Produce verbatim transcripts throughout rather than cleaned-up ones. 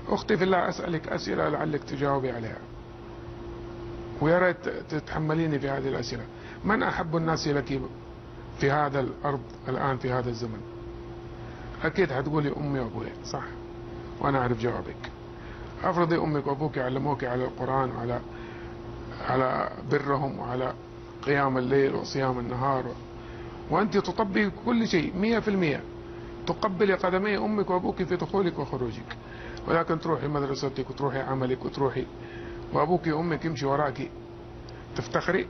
أختي في الله أسألك أسئلة لعلك تجاوبي عليها، ويا ريت تتحمليني في هذه الأسئلة. من أحب الناس لك في هذا الأرض الآن في هذا الزمن؟ أكيد هتقولي أمي وأبوي، صح؟ وأنا أعرف جوابك. أفرضي أمك وأبوك علموك على القرآن وعلى على برهم وعلى قيام الليل وصيام النهار، وأنت تطبقي كل شيء مية في المية، تقبلي قدمي أمك وأبوك في دخولك وخروجك، ولكن تروحي مدرستك وتروحي عملك وتروحي وأبوك وأمك يمشي وراكي، تفتخري؟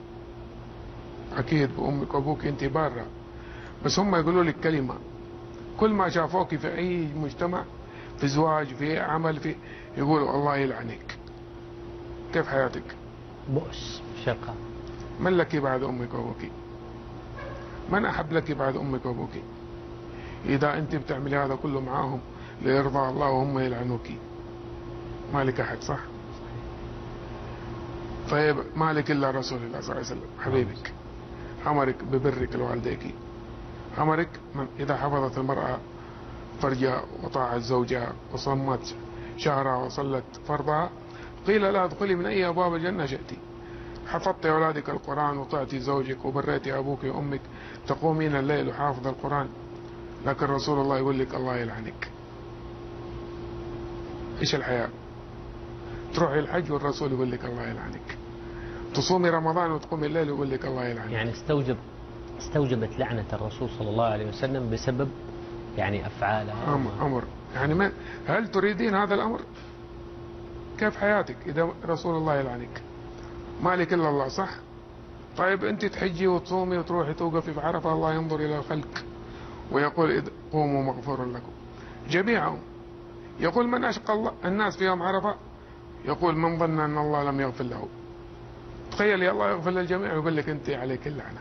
أكيد بأمك وأبوك أنت بارة، بس هم يقولوا لك كلمة، كل ما شافوك في أي مجتمع، في زواج، في عمل، في يقولوا الله يلعنك. كيف حياتك؟ بؤس، شقاء. من لك بعد أمك وأبوك؟ من أحب لك بعد أمك وأبوك؟ إذا أنت بتعملي هذا كله معاهم ليرضى الله وهم يلعنوك، ما لك أحد، صح؟ طيب ما لك إلا رسول الله صلى الله عليه وسلم حبيبك، أمرك ببرك لوالديك، أمرك من إذا حفظت المرأة فرجها وطاعت زوجها وصمت شهرها وصلت فرضها قيل لا ادخلي من أي أبواب الجنة شئتي. حفظت أولادك القرآن وطعتي زوجك وبريتي أبوك وأمك، تقومين الليل وحافظ القرآن، لكن رسول الله يقول لك الله يلعنك. إيش الحياة؟ تروحي الحج والرسول يقول لك الله يلعنك، تصومي رمضان وتقومي الليل ويقول لك الله يلعنك. يعني استوجب استوجبت لعنة الرسول صلى الله عليه وسلم بسبب يعني أفعالها. أمر, أمر. يعني ما هل تريدين هذا الأمر؟ كيف حياتك إذا رسول الله يلعنك؟ مالك إلا الله، صح؟ طيب أنت تحجي وتصومي وتروحي توقفي في عرفة، الله ينظر إلى الخلق ويقول إذ قوموا مغفور لكم جميعهم. يقول من أشقى الله الناس في يوم عرفة؟ يقول من ظن أن الله لم يغفر له. تخيلي الله يغفر للجميع ويقول لك أنت عليك اللعنة.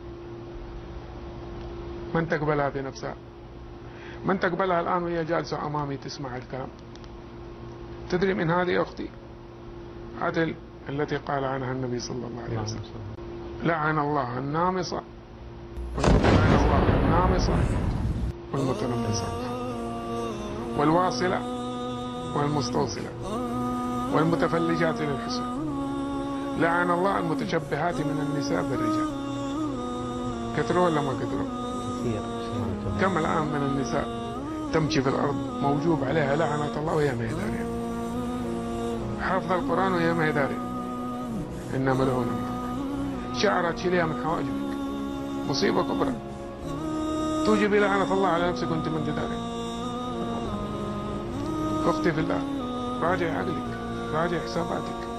من تقبلها في نفسها؟ من تقبلها الآن وهي جالسة أمامي تسمع الكلام؟ تدري من هذه يا أختي؟ هذه التي قال عنها النبي صلى الله عليه وسلم لعن الله النامصة لعن الله النامصة والمتنمصة والواصلة والمستوصلة والمتفلجات للحسن. لعن الله المتشبهات من النساء بالرجال. كثروا ولا ما كثروا؟ كثير. كم الآن من النساء تمشي في الأرض موجوب عليها لعنة الله وهي ما هي دارية، حافظ القرآن وهي ما هي دارية، إنها ملعونة من الله. شعرت شيلها من حواجبك، مصيبة كبرى، توجب لعنة الله على نفسك وأنت من دارية. أختي في الله، راجع عقلك، راجع حساباتك.